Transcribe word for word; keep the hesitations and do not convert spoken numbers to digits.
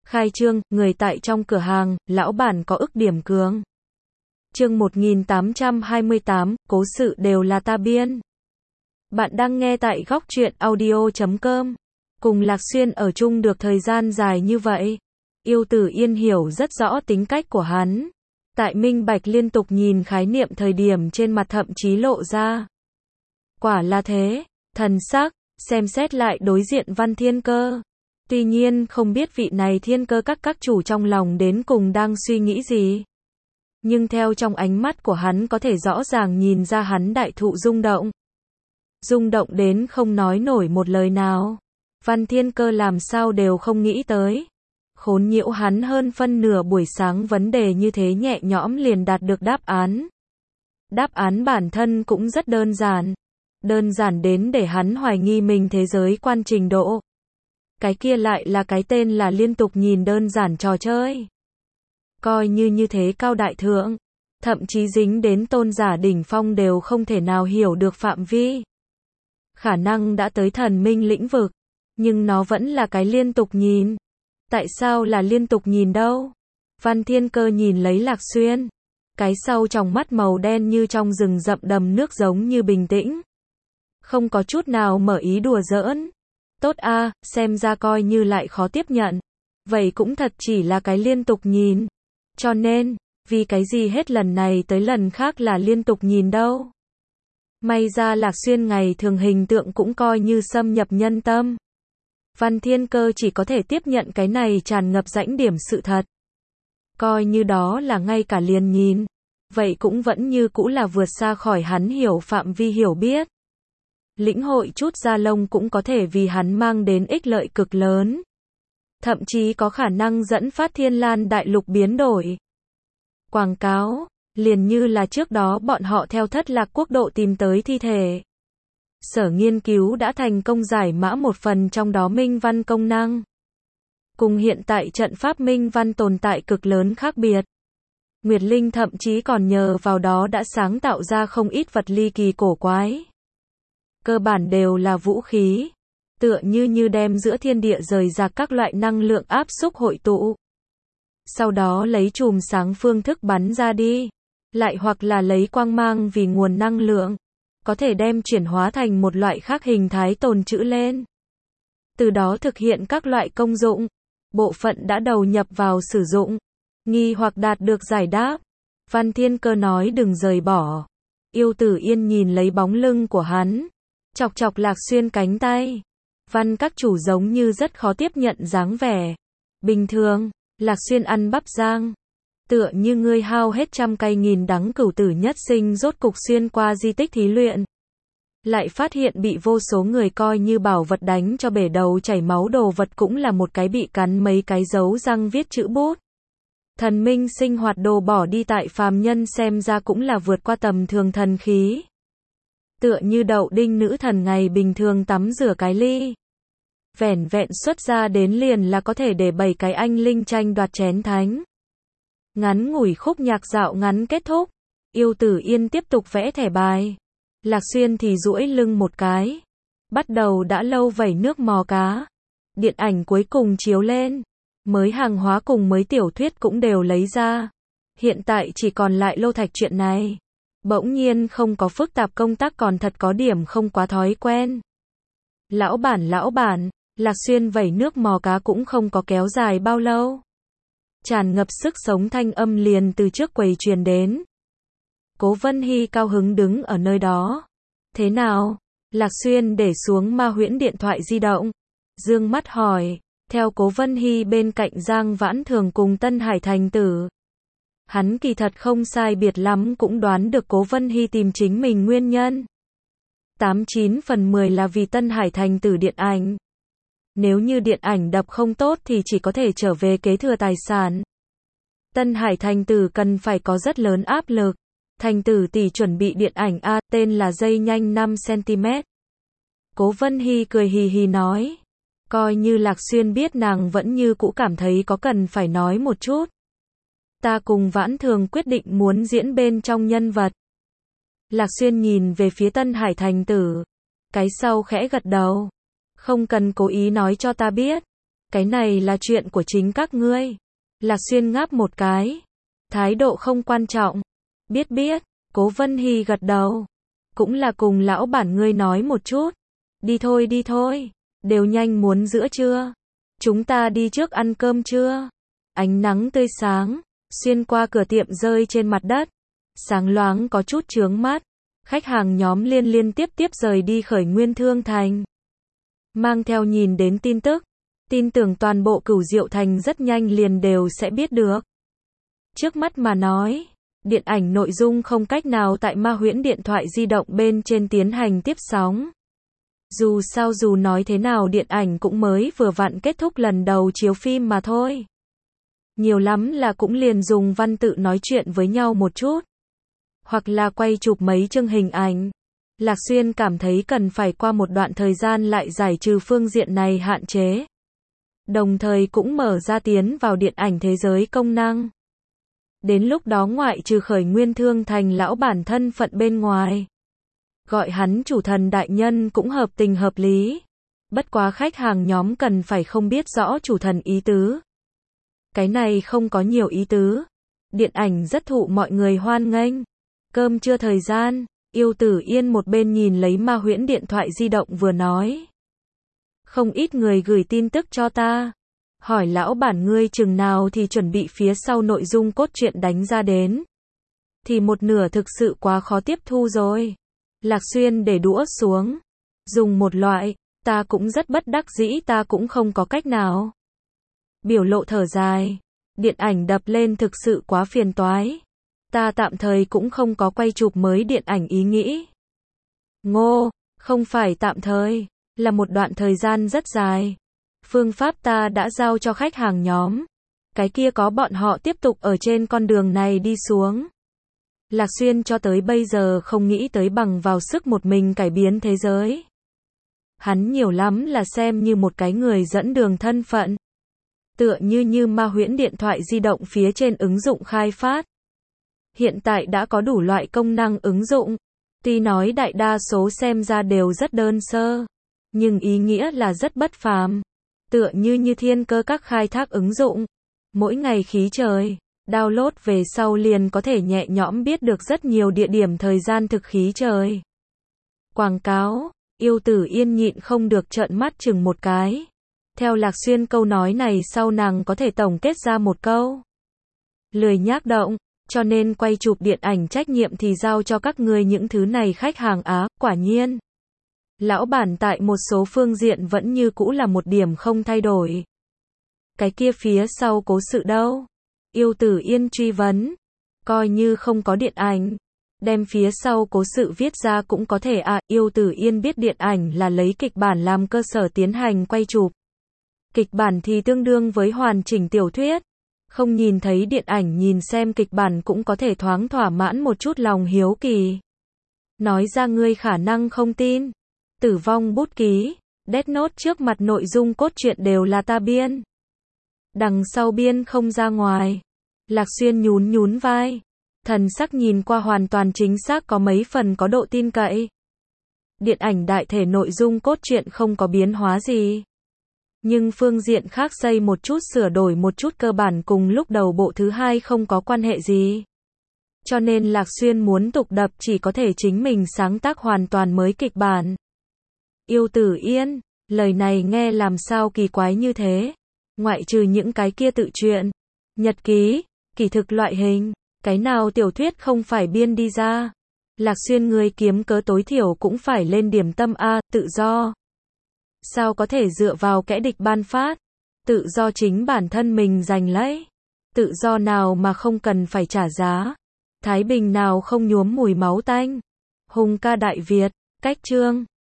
Khai trương, người tại trong cửa hàng, lão bản có ức điểm cường. Chương một nghìn tám trăm hai mươi tám, cố sự đều là ta biên. Bạn đang nghe tại góc truyện audio chấm com. Cùng Lạc Xuyên ở chung được thời gian dài như vậy. Yêu Tử Yên hiểu rất rõ tính cách của hắn. Tại minh bạch liên tục nhìn khái niệm thời điểm trên mặt thậm chí lộ ra. Quả là thế, thần sắc, xem xét lại đối diện Văn Thiên Cơ. Tuy nhiên không biết vị này thiên cơ các các chủ trong lòng đến cùng đang suy nghĩ gì. Nhưng theo trong ánh mắt của hắn có thể rõ ràng nhìn ra hắn đại thụ rung động. Rung động đến không nói nổi một lời nào. Văn Thiên Cơ làm sao đều không nghĩ tới. Khốn nhiễu hắn hơn phân nửa buổi sáng vấn đề như thế nhẹ nhõm liền đạt được đáp án. Đáp án bản thân cũng rất đơn giản. Đơn giản đến để hắn hoài nghi mình thế giới quan trình độ. Cái kia lại là cái tên là liên tục nhìn đơn giản trò chơi. Coi như như thế cao đại thượng, thậm chí dính đến tôn giả đỉnh phong đều không thể nào hiểu được phạm vi. Khả năng đã tới thần minh lĩnh vực, nhưng nó vẫn là cái liên tục nhìn. Tại sao là liên tục nhìn đâu? Văn Thiên Cơ nhìn lấy Lạc Xuyên. Cái sau trong mắt màu đen như trong rừng rậm đầm nước giống như bình tĩnh. Không có chút nào mở ý đùa giỡn. Tốt a, xem ra coi như lại khó tiếp nhận. Vậy cũng thật chỉ là cái liên tục nhìn. Cho nên, vì cái gì hết lần này tới lần khác là liên tục nhìn đâu. May ra Lạc Xuyên ngày thường hình tượng cũng coi như xâm nhập nhân tâm. Văn Thiên Cơ chỉ có thể tiếp nhận cái này tràn ngập rãnh điểm sự thật. Coi như đó là ngay cả liền nhìn. Vậy cũng vẫn như cũ là vượt xa khỏi hắn hiểu phạm vi hiểu biết. Lĩnh hội chút da lông cũng có thể vì hắn mang đến ích lợi cực lớn. Thậm chí có khả năng dẫn phát Thiên Lan đại lục biến đổi. Quảng cáo, liền như là trước đó bọn họ theo Thất Lạc quốc độ tìm tới thi thể. Sở nghiên cứu đã thành công giải mã một phần trong đó minh văn công năng. Cùng hiện tại trận pháp minh văn tồn tại cực lớn khác biệt. Nguyệt Linh thậm chí còn nhờ vào đó đã sáng tạo ra không ít vật ly kỳ cổ quái. Cơ bản đều là vũ khí. Tựa như như đem giữa thiên địa rời rạc các loại năng lượng áp xúc hội tụ. Sau đó lấy chùm sáng phương thức bắn ra đi. Lại hoặc là lấy quang mang vì nguồn năng lượng. Có thể đem chuyển hóa thành một loại khác hình thái tồn trữ lên. Từ đó thực hiện các loại công dụng. Bộ phận đã đầu nhập vào sử dụng. Nghi hoặc đạt được giải đáp. Văn Thiên Cơ nói đừng rời bỏ. Yêu Tử Yên nhìn lấy bóng lưng của hắn. Chọc chọc Lạc Xuyên cánh tay. Văn các chủ giống như rất khó tiếp nhận dáng vẻ. Bình thường, Lạc Xuyên ăn bắp rang. Tựa như ngươi hao hết trăm cây nghìn đắng cửu tử nhất sinh rốt cục xuyên qua di tích thí luyện. Lại phát hiện bị vô số người coi như bảo vật đánh cho bể đầu chảy máu đồ vật cũng là một cái bị cắn mấy cái dấu răng viết chữ bút. Thần minh sinh hoạt đồ bỏ đi tại phàm nhân xem ra cũng là vượt qua tầm thường thần khí. Tựa như đậu đinh nữ thần ngày bình thường tắm rửa cái ly. Vẻn vẹn xuất ra đến liền là có thể để bảy cái anh linh tranh đoạt chén thánh. Ngắn ngủi khúc nhạc dạo ngắn kết thúc. Yêu Tử Yên tiếp tục vẽ thẻ bài. Lạc Xuyên thì duỗi lưng một cái. Bắt đầu đã lâu vẩy nước mò cá. Điện ảnh cuối cùng chiếu lên. Mới hàng hóa cùng mới tiểu thuyết cũng đều lấy ra. Hiện tại chỉ còn lại Lô Thạch chuyện này. Bỗng nhiên không có phức tạp công tác còn thật có điểm không quá thói quen. Lão bản lão bản, Lạc Xuyên vẩy nước mò cá cũng không có kéo dài bao lâu. Tràn ngập sức sống thanh âm liền từ trước quầy truyền đến. Cố Vân Hy cao hứng đứng ở nơi đó. Thế nào? Lạc Xuyên để xuống ma huyễn điện thoại di động. Dương mắt hỏi. Theo Cố Vân Hy bên cạnh Giang Vãn Thường cùng Tân Hải Thành Tử. Hắn kỳ thật không sai biệt lắm cũng đoán được Cố Vân Hy tìm chính mình nguyên nhân. tám chín phần mười là vì Tân Hải Thành Tử điện ảnh. Nếu như điện ảnh đập không tốt thì chỉ có thể trở về kế thừa tài sản. Tân Hải Thành Tử cần phải có rất lớn áp lực. Thành Tử tỷ chuẩn bị điện ảnh A tên là Dây Nhanh năm xăng-ti-mét. Cố Vân Hy cười hì hì nói. Coi như Lạc Xuyên biết nàng vẫn như cũ cảm thấy có cần phải nói một chút. Ta cùng Vãn Thường quyết định muốn diễn bên trong nhân vật. Lạc Xuyên nhìn về phía Tân Hải Thành Tử. Cái sau khẽ gật đầu. Không cần cố ý nói cho ta biết. Cái này là chuyện của chính các ngươi. Lạc Xuyên ngáp một cái. Thái độ không quan trọng. Biết biết, Cố Vân Hy gật đầu. Cũng là cùng lão bản ngươi nói một chút. Đi thôi đi thôi, đều nhanh muốn giữa trưa. Chúng ta đi trước ăn cơm trưa. Ánh nắng tươi sáng, xuyên qua cửa tiệm rơi trên mặt đất. Sáng loáng có chút chướng mắt. Khách hàng nhóm liên liên tiếp tiếp rời đi khởi Nguyên Thương Thành. Mang theo nhìn đến tin tức. Tin tưởng toàn bộ Cửu Diệu Thành rất nhanh liền đều sẽ biết được. Trước mắt mà nói, điện ảnh nội dung không cách nào tại Ma Huyễn điện thoại di động bên trên tiến hành tiếp sóng. Dù sao dù nói thế nào điện ảnh cũng mới vừa vặn kết thúc lần đầu chiếu phim mà thôi. Nhiều lắm là cũng liền dùng văn tự nói chuyện với nhau một chút. Hoặc là quay chụp mấy chương hình ảnh. Lạc Xuyên cảm thấy cần phải qua một đoạn thời gian lại giải trừ phương diện này hạn chế. Đồng thời cũng mở ra tiến vào điện ảnh thế giới công năng. Đến lúc đó ngoại trừ khởi Nguyên Thương Thành lão bản thân phận bên ngoài. Gọi hắn chủ thần đại nhân cũng hợp tình hợp lý. Bất quá khách hàng nhóm cần phải không biết rõ chủ thần ý tứ. Cái này không có nhiều ý tứ. Điện ảnh rất thụ mọi người hoan nghênh. Cơm trưa thời gian, Yêu Tử Yên một bên nhìn lấy Ma Huyễn điện thoại di động vừa nói. Không ít người gửi tin tức cho ta. Hỏi lão bản ngươi chừng nào thì chuẩn bị phía sau nội dung cốt truyện đánh ra đến. Thì một nửa thực sự quá khó tiếp thu rồi. Lạc Xuyên để đũa xuống. Dùng một loại, ta cũng rất bất đắc dĩ ta cũng không có cách nào. Biểu lộ thở dài. Điện ảnh đập lên thực sự quá phiền toái. Ta tạm thời cũng không có quay chụp mới điện ảnh ý nghĩ. Ngô, không phải tạm thời, là một đoạn thời gian rất dài. Phương pháp ta đã giao cho khách hàng nhóm. Cái kia có bọn họ tiếp tục ở trên con đường này đi xuống. Lạc Xuyên cho tới bây giờ không nghĩ tới bằng vào sức một mình cải biến thế giới. Hắn nhiều lắm là xem như một cái người dẫn đường thân phận. Tựa như như Ma Huyễn điện thoại di động phía trên ứng dụng khai phát. Hiện tại đã có đủ loại công năng ứng dụng. Tuy nói đại đa số xem ra đều rất đơn sơ. Nhưng ý nghĩa là rất bất phàm. Tựa như như thiên cơ các khai thác ứng dụng. Mỗi ngày khí trời, download về sau liền có thể nhẹ nhõm biết được rất nhiều địa điểm thời gian thực khí trời. Quảng cáo, Yêu Tử Yên nhịn không được trợn mắt chừng một cái. Theo Lạc Xuyên câu nói này sau nàng có thể tổng kết ra một câu. Lười nhác động, cho nên quay chụp điện ảnh trách nhiệm thì giao cho các ngươi những thứ này khách hàng Á, quả nhiên. Lão bản tại một số phương diện vẫn như cũ là một điểm không thay đổi. Cái kia phía sau cố sự đâu? Yêu Tử Yên truy vấn. Coi như không có điện ảnh. Đem phía sau cố sự viết ra cũng có thể à, Yêu Tử Yên biết điện ảnh là lấy kịch bản làm cơ sở tiến hành quay chụp. Kịch bản thì tương đương với hoàn chỉnh tiểu thuyết. Không nhìn thấy điện ảnh nhìn xem kịch bản cũng có thể thoáng thỏa mãn một chút lòng hiếu kỳ. Nói ra ngươi khả năng không tin. Tử vong bút ký, Death Note trước mặt nội dung cốt truyện đều là ta biên. Đằng sau biên không ra ngoài. Lạc Xuyên nhún nhún vai. Thần sắc nhìn qua hoàn toàn chính xác có mấy phần có độ tin cậy. Điện ảnh đại thể nội dung cốt truyện không có biến hóa gì. Nhưng phương diện khác xây một chút sửa đổi một chút cơ bản cùng lúc đầu bộ thứ hai không có quan hệ gì. Cho nên Lạc Xuyên muốn tục đập chỉ có thể chính mình sáng tác hoàn toàn mới kịch bản. Yêu Tử Yên, lời này nghe làm sao kỳ quái như thế. Ngoại trừ những cái kia tự truyện, nhật ký, kỳ thực loại hình, cái nào tiểu thuyết không phải biên đi ra. Lạc Xuyên người kiếm cớ tối thiểu cũng phải lên điểm tâm A, tự do. Sao có thể dựa vào kẻ địch ban phát? Tự do chính bản thân mình giành lấy. Tự do nào mà không cần phải trả giá? Thái bình nào không nhuốm mùi máu tanh? Hùng ca Đại Việt, cách chương.